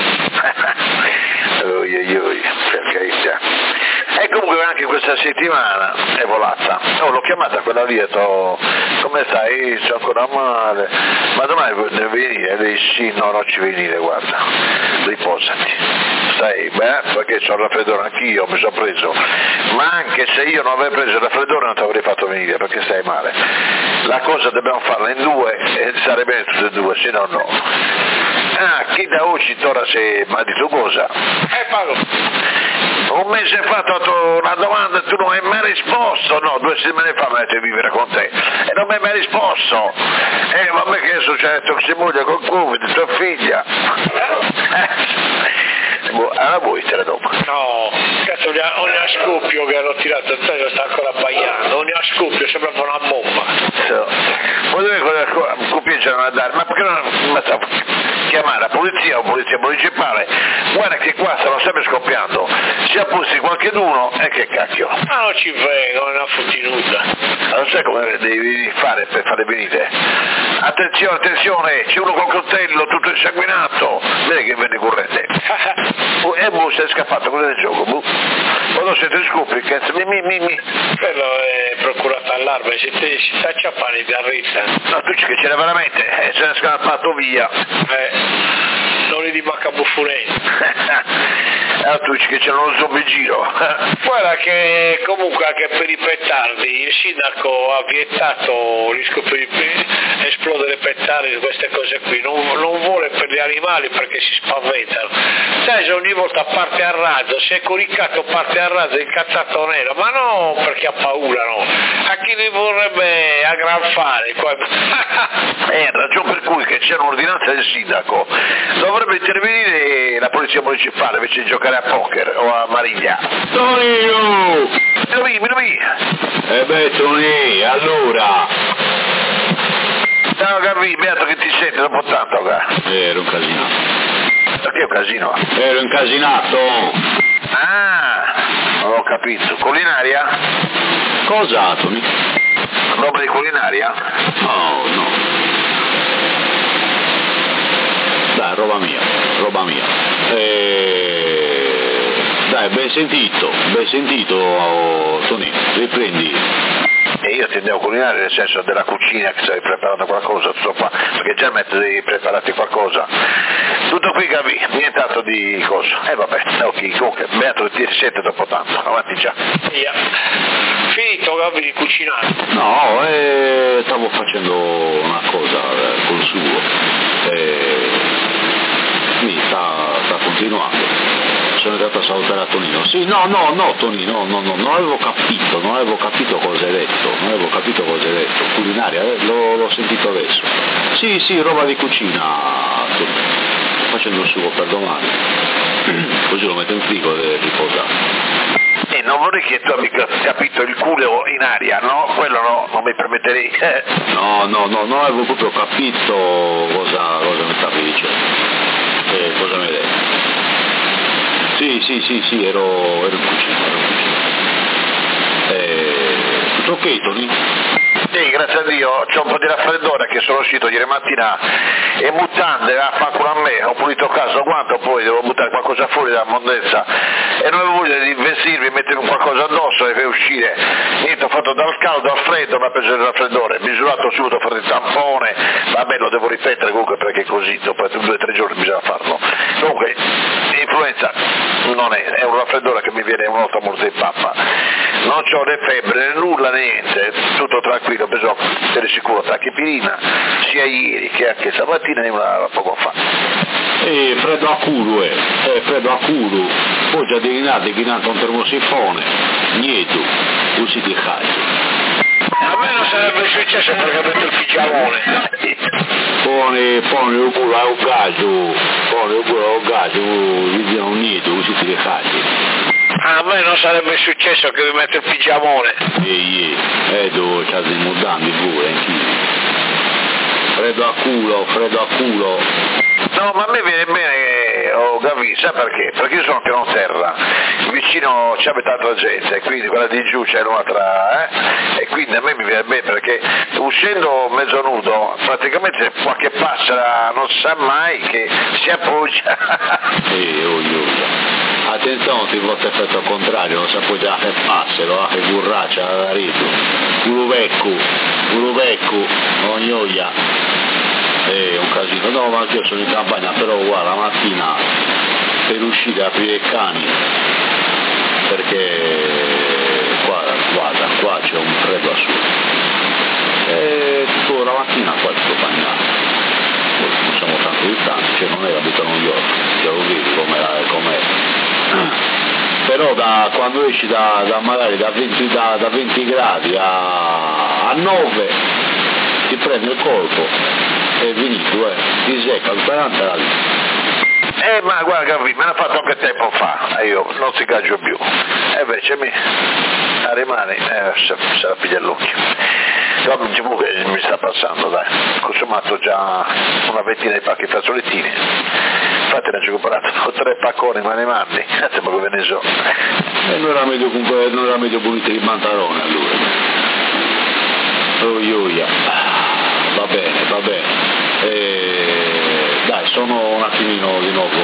Per carità. E comunque anche questa settimana è volata. L'ho chiamata quella lì e ho detto come stai? C'ho ancora male. Ma domani devi venire? Lei sì, no, non ci venire, guarda. Riposati. sai, perché c'ho il raffreddore anch'io, mi sono preso, ma anche se io non avrei preso il raffreddore non ti avrei fatto venire perché stai male. La cosa dobbiamo farla in due e stare bene tutte e due, se no no. Chi da oggi ora se mi ha detto cosa? Paolo. Un mese fa ti ho fatto una domanda e tu non hai mai risposto, no, 2 settimane fa mi hai detto di vivere con te e non mi hai mai risposto. Ma che è successo? Che si moglie col Covid, tua figlia? Alla vuoi te la dopo? No, cazzo, ogni scoppio che hanno tirato il taglio sta ancora abbaiando, ogni scoppio sembrava una bomba. Vuoi dire cosa cominciano a dare? Ma perché non chiamare la polizia o polizia municipale? Guarda che qua stanno sempre scoppiando, si apposti qualcheduno e che cacchio. Ma non ci vengo, non è una futtinuta. Non sai come devi fare per fare venire? Attenzione, attenzione, c'è uno col coltello tutto insanguinato, vedi che venne corrente. E sei scappato, cosa è il gioco? Quando siete scopi, cazzo, Quello è procurato allarme, si sta acciappando di arritta. No, tu dici che c'era veramente, se ne è scappato via. Non li di Baccabuffurenti. Tu dici che c'era uno zombie giro. Guarda che comunque anche per i petardi il sindaco ha vietato gli scopi di esplodere petardi, queste cose qui, non vuole per gli animali perché si spaventano. Sai, se ogni volta parte a razzo, si è coricato, parte a razzo, incazzato nero, ma no perché ha paura, no. A chi li vorrebbe aggranfare? Ragione per cui che c'era un'ordinanza del sindaco, dovrebbe intervenire la polizia municipale invece di giocare a poker o a Mariglia. Tonino! Mi. Tony, allora! Ciao Gavì, beato che ti senti dopo tanto, Ero incasinato. Perché è un casino? Ero incasinato! Non ho capito. Culinaria? Cosa, Tony? Roba di culinaria? No. Dai, roba mia. Dai, ben sentito, Tony, riprendi. E io tendevo culinaria nel senso della cucina, che stai preparando qualcosa, tutto qua, perché già metodi preparati qualcosa. Tutto qui Gavi, nient'altro di cosa. Vabbè, ok, comunque, beato che ti sente dopo tanto, avanti già. Via. Finito Gavi di cucinare? No, stavo facendo una cosa col suo. Quindi sta continuando. Sono andato a salutare a Tonino. Sì, no, Tonino, no, non avevo capito cosa hai detto, culinaria, l'ho sentito adesso. Sì, roba di cucina, Tonino. Facendo il sugo per domani. Così lo metto in frigo e riposato. Non vorrei che tu abbia capito il culo in aria, no? Quello no, non mi permetterei. No, non avevo proprio capito cosa mi stavi dicendo. Cosa mi hai detto? Sì, ero in cucina. Tutto ok, Tony? Sì, grazie a Dio, c'ho un po' di raffreddore che sono uscito ieri mattina e mutande, fanculo a me, ho pulito casa quanto, poi devo buttare qualcosa fuori dalla mondezza e non avevo voglia di vestirmi, mettermi qualcosa addosso e uscire. Niente, ho fatto dal caldo al freddo, mi ha preso il raffreddore, misurato subito, ho fatto il tampone, vabbè lo devo ripetere comunque perché così, dopo 2 o 3 giorni bisogna farlo. Comunque, l'influenza non è un raffreddore che mi viene una volta molto in pappa, non c'ho né febbre né nulla, niente, tutto tranquillo, ho preso per sicuro tachipirina sia ieri che anche stamattina e una poco fa. Freddo a culo, poi già declinato un termosifone, niente, usi di calcio. A me non sarebbe successo perché metto il pigiamone. Pone il culo al gaggio, gli diamo niente, usi di calcio. A me non sarebbe successo che mi metto il pigiamone. Dove c'ha dei mutanti pure, anch'io. Freddo a culo. No, ma a me viene bene, Gavi, sai perché? Perché io sono a piano terra, vicino c'è tanta gente, quindi quella di giù c'è un'altra, e quindi a me mi viene bene perché uscendo mezzo nudo, praticamente qualche passera non sa mai che si appoggia. Attenzione, ti voto effetto contrario, non si appoggia che passero, che burraccia da rito, culo vecchio, ognoia. È un casino, no, ma io sono in campagna, però guarda, la mattina per uscire a aprire i cani, perché qua c'è un freddo assurdo, e tipo la mattina qua sto bagnato, non siamo tanto distanti, cioè non è abito a New York, già lo vedi com'è. Però quando esci magari da 20 gradi a 9 ti prende il colpo e finito, ti secca il 40 gradi. Ma guarda, me l'ha fatto anche tempo fa, io non ti gaggio più, e invece a rimane, se la piglia all'occhio. Comunque mi sta passando, dai, ho consumato già una ventina di pacchi di fazzolettini, infatti ne ho comprato 3 pacconi, ma ne mandi, ma come ne so. E non era meglio pulire i pantaloni allora. Oia. Va bene. Dai, sono un attimino di nuovo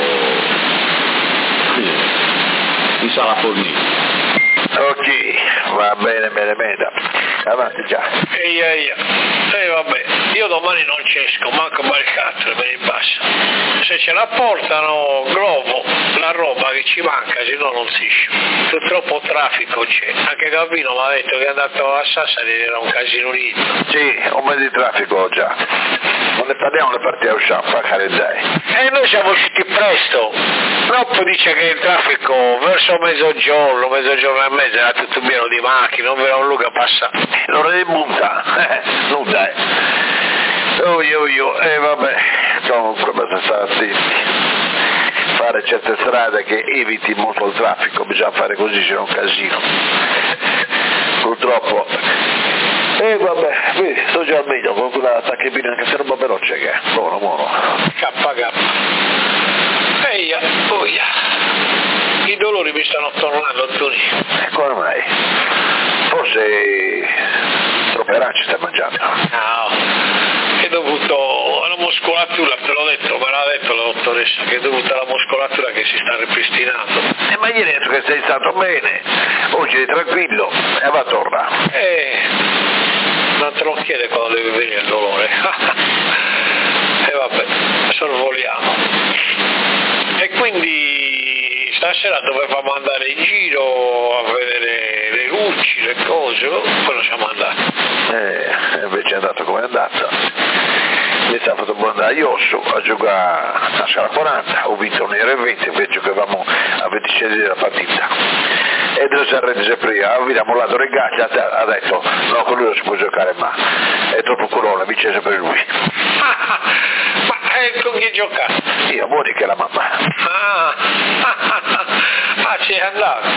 in sala fornita. Ok, va bene, avanti già. Vabbè, io domani non c'esco, manco baricatore per il basso. Se ce la portano Glovo, la roba che ci manca, se no non si esce. Troppo traffico c'è. Anche Gabino mi ha detto che è andato a Sassari, era un casino lì. Sì, un mese di traffico già. Non ne parliamo, le partite a uscire, dai. E noi siamo usciti presto. Troppo dice che il traffico verso mezzogiorno e mezzo era tutto pieno di macchine, non vedo un Luca passa. L'ora di punta, non dai. Vabbè, comunque bisogna stare attenti. Fare certe strade che eviti molto il traffico, bisogna fare così, c'è un casino. Purtroppo. Vabbè, vedi, sto già al meglio, con quella tacchepina anche se roba veloce che è. Buono. K. Oia. I dolori mi stanno tornando, Tony. Come mai? Forse troppe arance stai mangiando. No, è dovuto alla muscolatura, te l'ho detto, me l'ha detto la dottoressa, che è dovuta alla muscolatura che si sta ripristinando. Ma ieri hai detto che sei stato bene, oggi eri tranquillo e va a tornare. Non te lo chiede quando deve venire il dolore. E vabbè, sorvoliamo. E quindi stasera dovevamo andare in giro a vedere le luci, le cose, poi non siamo andati. Invece è andato come è andata. Mi sta fatto andare a Iosso a giocare a Sala 40, ho vinto 1,20 invece giocavamo a 26 della partita. E adesso Renzi prima, abbiamo mollato le gatti, ha detto no, con lui non si può giocare mai, è troppo colonna, vince sempre lui. Ma con chi gioca? Io, Monica e la mamma. Ci è andato.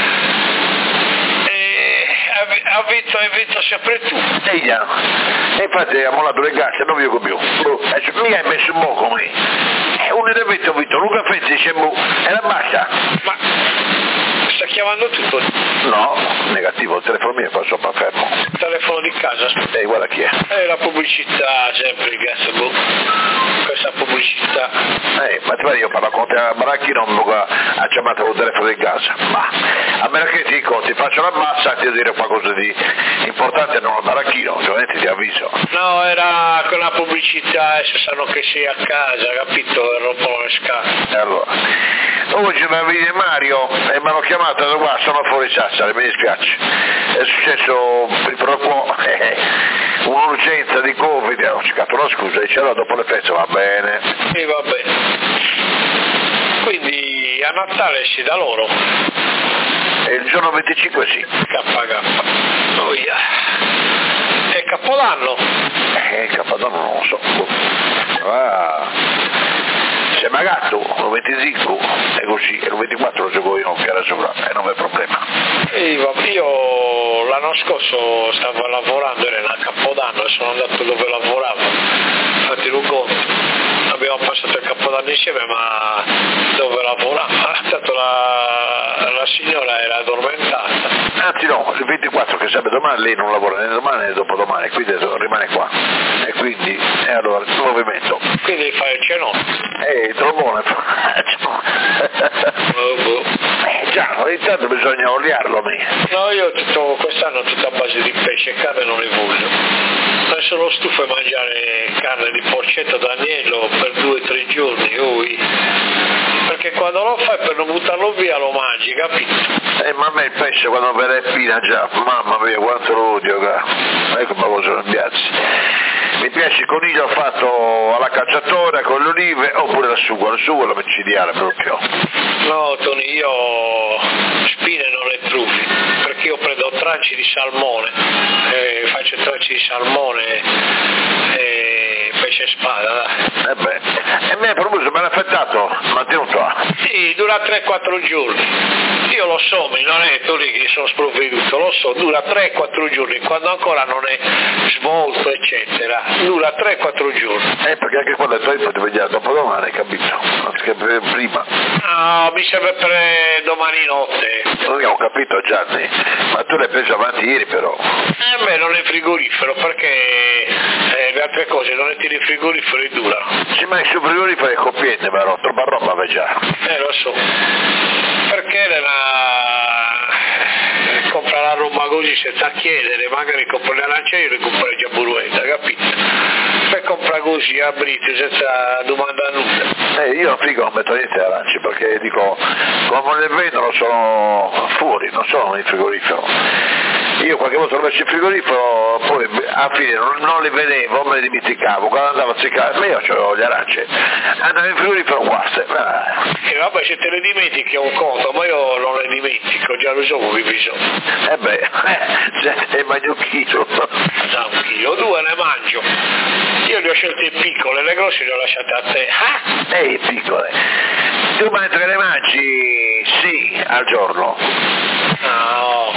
Hai vinto sempre tu. E infatti ha mollato le gasse, non vivo più. Mi hai messo un po' come. Un evento ho vinto, Luca Fezzi c'è e la basta. Ma sta chiamando tutto? No, negativo, il telefono mio fa sopra fermo. Il telefono di casa? Guarda chi è. È la pubblicità, sempre il gasbook. Questa pubblicità. Ma ti pare io parlo con te a Baracchino, ha chiamato con il telefono di casa. Ma a meno che ti faccio la massa, ti devo dire qualcosa di importante, non al Baracchino, ovviamente ti avviso. No, era quella pubblicità, se sanno che sei a casa, capito? E rompono le scatole. E allora, oggi mi vede Mario e mi hanno chiamato da qua, sono fuori Sassari, mi dispiace. È successo un'urgenza di Covid, ho cercato una scusa, dice allora dopo le feste va bene. Sì, va bene. Quindi a Natale esci da loro? E il giorno 25 sì. KK. Oh yeah. E Capodanno? Capodanno non lo so. Se Magatto, lo 25 è così, e lo 24 lo gioco io, che era sopra, e non è problema. Io l'anno scorso stavo lavorando, era a Capodanno, e sono andato dove lavoravo, infatti lo conto. Abbiamo passato il Capodanno insieme, ma dove lavorava? Tanto la signora era addormentata. Anzi no, il 24 che sarebbe domani, lei non lavora né domani né dopodomani, quindi rimane qua. E quindi, allora, il movimento. Quindi fai il cenone? Trombone. Già, ogni tanto bisogna oliarlo a me. No, io quest'anno tutto a base di pesce, carne non ne voglio. Sono stufo di mangiare carne di porcetto d'agnello per 2 o 3 giorni, perché quando lo fai per non buttarlo via lo mangi, capito? Ma a me il pesce quando me ne pina già, mamma mia quanto lo odio, ecco ma cosa non piace. Mi piace il coniglio fatto alla cacciatore con le olive oppure il sugo è micidiale proprio. No Tony, io spine non le trufi, perché io prendo tranci di salmone, faccio tranci di salmone e pesce spada, dai. E me proprio me l'ha affettato, mantenuto là. Sì, dura 3-4 giorni. Io lo so, non è Tony che sono sprovveduto, lo so, dura 3-4 giorni, quando ancora non è svolto, eccetera, dura 3-4 giorni. Perché anche quando tu potevi vedere dopo domani, capito? Anziché prima. No, mi serve per domani notte. Non ho capito Gianni, ma tu l'hai preso avanti ieri però. Beh, non è frigorifero, perché le altre cose non le tiri in frigorifero e dura. Sì, ma il suo frigorifero è coppiente però, troppa roba va già. Lo so. Perché compra la roba così senza chiedere, magari compra le arance e io le compro già burretta, capito? Se compra così a brito senza domanda nulla. Io a frigo non metto niente arance perché dico, come le vendono sono fuori, non sono in frigorifero. Io qualche volta lo messo in frigorifero, poi a fine non le vedevo, me le dimenticavo, quando andavo a cercare, ma io ho le arance, andavo in frigorifero guaste. Vabbè, se te le dimentichi è un conto, ma io non le dimentico, già lo so come bisogna. Se mangio un chilo. Da 1 chilo, 2 ne mangio. Io le ho scelte piccole, le grosse le ho lasciate a te. Piccole. Tu mentre le mangi, sì, al giorno. No.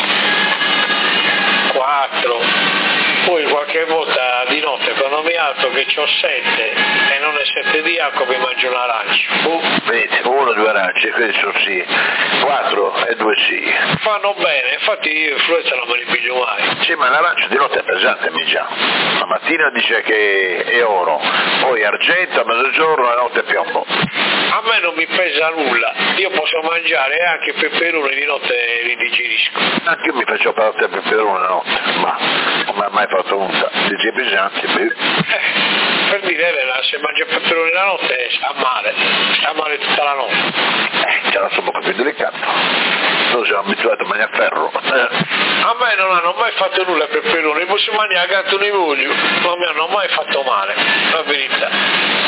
4. Poi qualche volta di notte quando mi alzo che c'ho 7 e non è 7 di acqua mi mangio un arancio. Vedi, 1 o 2 arance, questo sì. 4 e 2 sì. Fanno bene, infatti io influenza non me li piglio mai. Sì, ma l'arancio di notte è pesante, già. La mattina dice che è oro, poi argento, a mezzogiorno e a notte è piombo. A me non mi pesa nulla, io posso mangiare anche peperoni di notte li digerisco. Anche io mi faccio parte peperone la notte, ma non mi ha mai fatto nulla. Dice pesante, per dire Elena, se mangia peperoni la notte sta male tutta la notte. Ce la sono un po' più delicato. Noi siamo abituati a mangiare ferro. A me non hanno mai fatto nulla i peperoni, posso mangiare quanto ne voglio, non mi hanno mai fatto male, la verità.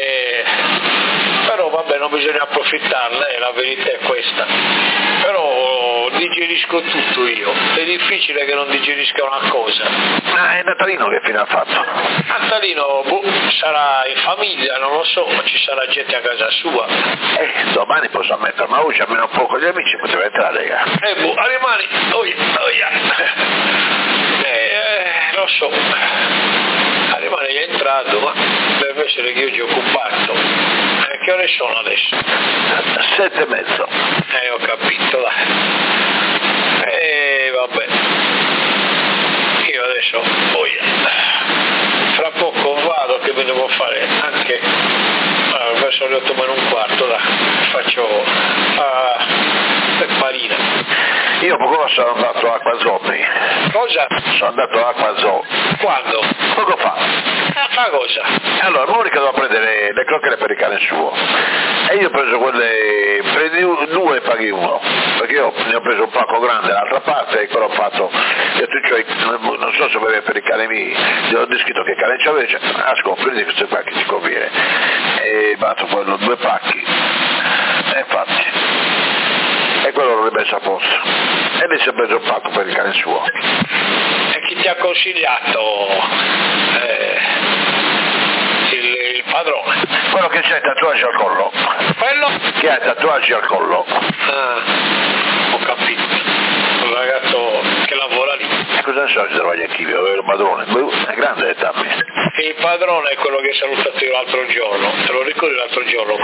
Però vabbè, non bisogna approfittarne, la verità è questa. Però digerisco tutto io, è difficile che non digerisca una cosa. È Natalino che fine ha fatto? Natalino, sarà in famiglia, non lo so, ci sarà gente a casa sua. Domani posso ammettere, ma oggi almeno un po' con gli amici poteva entrare, Arimani, lo so. Arimani è entrato, ma deve essere che io ci ho occupato. Che ore sono adesso? 7:30. Ho capito, dai. Vabbè. Io adesso fra poco vado che mi devo fare anche verso le 8:15, dai. Faccio marina. Io poco fa sono andato a Acquazoni. Cosa? Sono andato a Acquazoni. Quando? Poco fa. Fa cosa? Allora, Monica doveva prendere le crocchere per il cane suo. E io ho preso quelle, prendi 2 e paghi 1. Perché io ne ho preso un pacco grande dall'altra parte e quello ho fatto. Non so se voleva per i cani miei, gli ho descritto che cane c'aveva, dice, prendi questi pacchi, ti conviene. E batto quello 2 pacchi. E infatti. E quello l'ho rimesso a posto. E lei si è preso un pacco per il cane suo. E chi ti ha consigliato il padrone? Quello che c'ha i tatuaggi al collo. Quello? Che ha i tatuaggi al collo. Ho capito. Un ragazzo che lavora lì. E cosa ne so se trovagli anch'io, il padrone? È grande l'età. Il padrone è quello che hai salutato io l'altro giorno. Te lo ricordi l'altro giorno?